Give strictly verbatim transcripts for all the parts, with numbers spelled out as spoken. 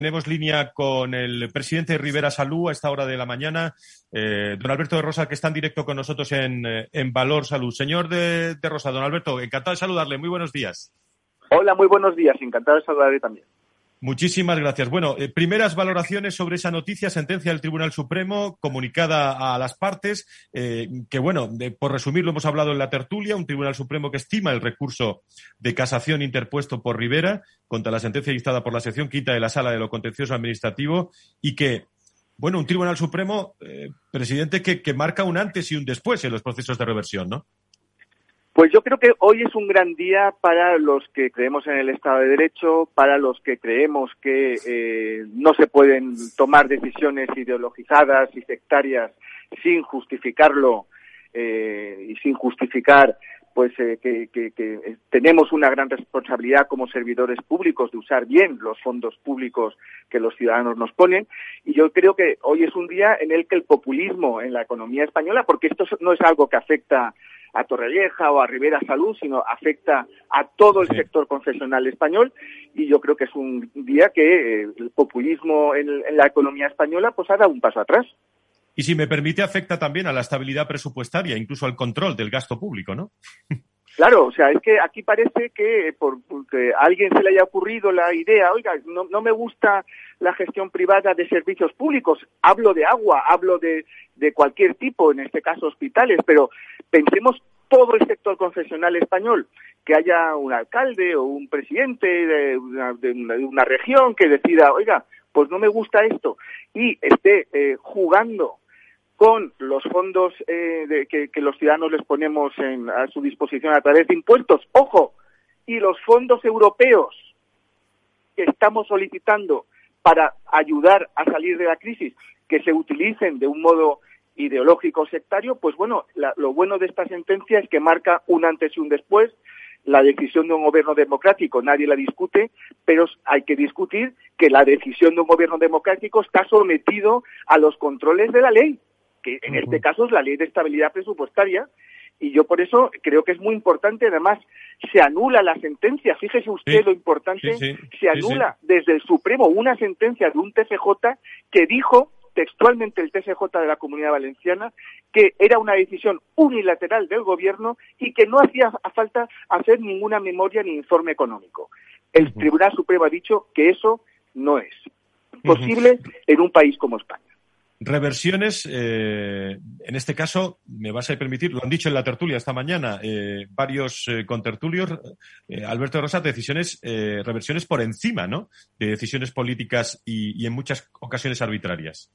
Tenemos línea con el presidente de Ribera Salud a esta hora de la mañana, eh, don Alberto de Rosa, que está en directo con nosotros en, en Valor Salud. Señor de, de Rosa, don Alberto, encantado de saludarle. Muy buenos días. Hola, muy buenos días. Encantado de saludarle también. Muchísimas gracias. Bueno, eh, primeras valoraciones sobre esa noticia, sentencia del Tribunal Supremo comunicada a las partes, eh, que bueno, de, por resumirlo hemos hablado en la tertulia, un Tribunal Supremo que estima el recurso de casación interpuesto por Ribera contra la sentencia dictada por la sección quinta de la Sala de lo Contencioso Administrativo y que, bueno, un Tribunal Supremo, eh, presidente, que, que marca un antes y un después en los procesos de reversión, ¿no? Pues yo creo que hoy es un gran día para los que creemos en el Estado de Derecho, para los que creemos que eh, no se pueden tomar decisiones ideologizadas y sectarias sin justificarlo eh, y sin justificar pues eh, que, que, que tenemos una gran responsabilidad como servidores públicos de usar bien los fondos públicos que los ciudadanos nos ponen. Y yo creo que hoy es un día en el que el populismo en la economía española, porque esto no es algo que afecta a Torrevieja o a Ribera Salud, sino afecta a todo el sí. sector confesional español, y yo creo que es un día que eh, el populismo en, en la economía española pues ha dado un paso atrás. Y si me permite, afecta también a la estabilidad presupuestaria, incluso al control del gasto público, ¿no? Claro, o sea, es que aquí parece que por que a alguien se le haya ocurrido la idea, oiga, no, no me gusta la gestión privada de servicios públicos, hablo de agua, hablo de, de cualquier tipo, en este caso hospitales, pero pensemos todo el sector confesional español, que haya un alcalde o un presidente de una, de una, de una región que decida, oiga, pues no me gusta esto, y esté eh, jugando con los fondos eh, de, que, que los ciudadanos les ponemos en, a su disposición a través de impuestos, ojo, y los fondos europeos que estamos solicitando para ayudar a salir de la crisis, que se utilicen de un modo ideológico sectario, pues bueno, la, lo bueno de esta sentencia es que marca un antes y un después. La decisión de un gobierno democrático nadie la discute, pero hay que discutir que la decisión de un gobierno democrático está sometido a los controles de la ley, que en este caso es la Ley de Estabilidad Presupuestaria, y yo por eso creo que es muy importante. Además, se anula la sentencia, fíjese usted sí, lo importante, sí, sí, se anula sí, sí. desde el Supremo una sentencia de un T C J que dijo textualmente el T C J de la Comunidad Valenciana que era una decisión unilateral del gobierno y que no hacía falta hacer ninguna memoria ni informe económico. El uh-huh. Tribunal Supremo ha dicho que eso no es posible uh-huh. en un país como España. Reversiones, eh, en este caso, me vas a permitir, lo han dicho en la tertulia esta mañana, eh, varios eh, contertulios, eh, Alberto de Rosa, decisiones, eh, reversiones por encima, ¿no?, de decisiones políticas y, y en muchas ocasiones arbitrarias.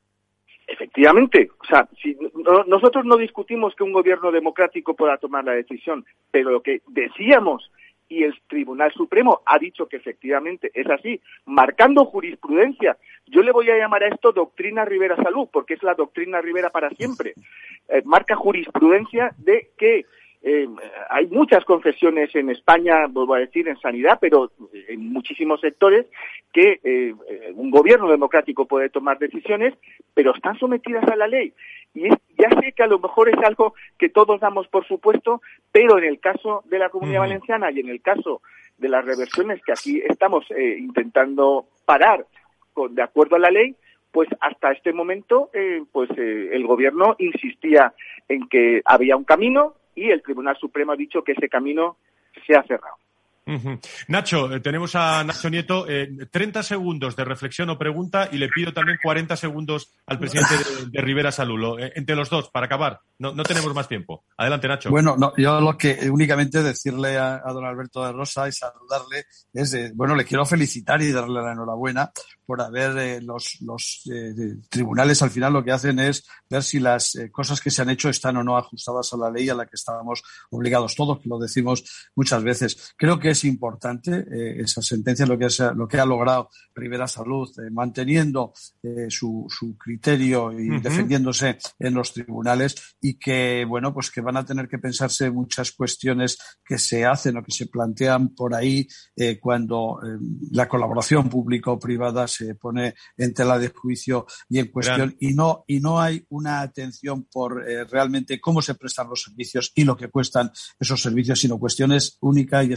Efectivamente, o sea, si no, nosotros no discutimos que un gobierno democrático pueda tomar la decisión, pero lo que decíamos, y el Tribunal Supremo ha dicho que efectivamente es así, marcando jurisprudencia. Yo le voy a llamar a esto doctrina Ribera Salud, porque es la doctrina Ribera para siempre. Eh, marca jurisprudencia de que eh, hay muchas confesiones en España, vuelvo a decir, en sanidad, pero en muchísimos sectores, que eh, un gobierno democrático puede tomar decisiones, pero están sometidas a la ley. Y es, ya sé que a lo mejor es algo que todos damos por supuesto, pero en el caso de la Comunidad uh-huh. Valenciana y en el caso de las reversiones que aquí estamos eh, intentando parar con, de acuerdo a la ley, pues hasta este momento eh, pues eh, el gobierno insistía en que había un camino y el Tribunal Supremo ha dicho que ese camino se ha cerrado. Uh-huh. Nacho, eh, tenemos a Nacho Nieto, eh, treinta segundos de reflexión o pregunta y le pido también cuarenta segundos al presidente de, de Ribera Salud, lo, eh, entre los dos, para acabar. No, no tenemos más tiempo. Adelante, Nacho. Bueno, no, yo lo que únicamente decirle a, a don Alberto de Rosa y saludarle es, eh, bueno, le quiero felicitar y darle la enhorabuena por haber, eh, los, los eh, tribunales al final lo que hacen es ver si las eh, cosas que se han hecho están o no ajustadas a la ley a la que estábamos obligados todos, que lo decimos muchas veces. Creo que es importante eh, esa sentencia, lo que, es, lo que ha logrado Ribera Salud, eh, manteniendo eh, su, su criterio y uh-huh. defendiéndose en los tribunales, y que, bueno, pues que van a tener que pensarse muchas cuestiones que se hacen o que se plantean por ahí eh, cuando eh, la colaboración público-privada se pone en tela de juicio y en cuestión, Gran. y no y no hay una atención por eh, realmente cómo se prestan los servicios y lo que cuestan esos servicios, sino cuestiones única y exclusivamente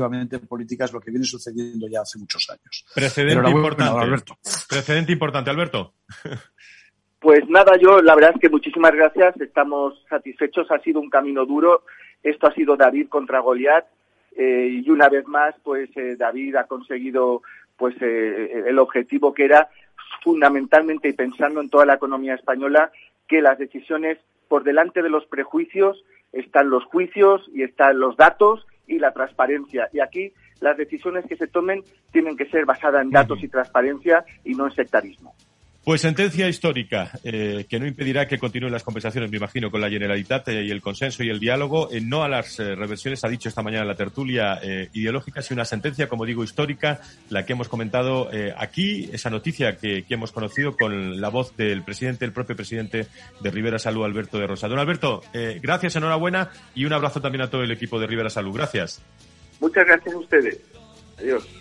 exclusivamente en política, es lo que viene sucediendo ya hace muchos años. Precedente importante. Alberto. Precedente importante, Alberto. Pues nada, yo la verdad es que muchísimas gracias, estamos satisfechos, ha sido un camino duro, esto ha sido David contra Goliat, eh, y una vez más, pues eh, David ha conseguido pues eh, el objetivo que era fundamentalmente, y pensando en toda la economía española, que las decisiones por delante de los prejuicios están los juicios y están los datos y la transparencia. Y aquí las decisiones que se tomen tienen que ser basadas en datos y transparencia y no en sectarismo. Pues sentencia histórica eh, que no impedirá que continúen las conversaciones, me imagino, con la Generalitat eh, y el consenso y el diálogo, eh, no a las eh, reversiones, ha dicho esta mañana la tertulia eh, ideológica, sino una sentencia, como digo, histórica, la que hemos comentado eh, aquí, esa noticia que, que hemos conocido con la voz del presidente, el propio presidente de Rivera Salud, Alberto de Rosa. Don Alberto, eh, gracias, enhorabuena y un abrazo también a todo el equipo de Rivera Salud. Gracias. Muchas gracias a ustedes. Adiós.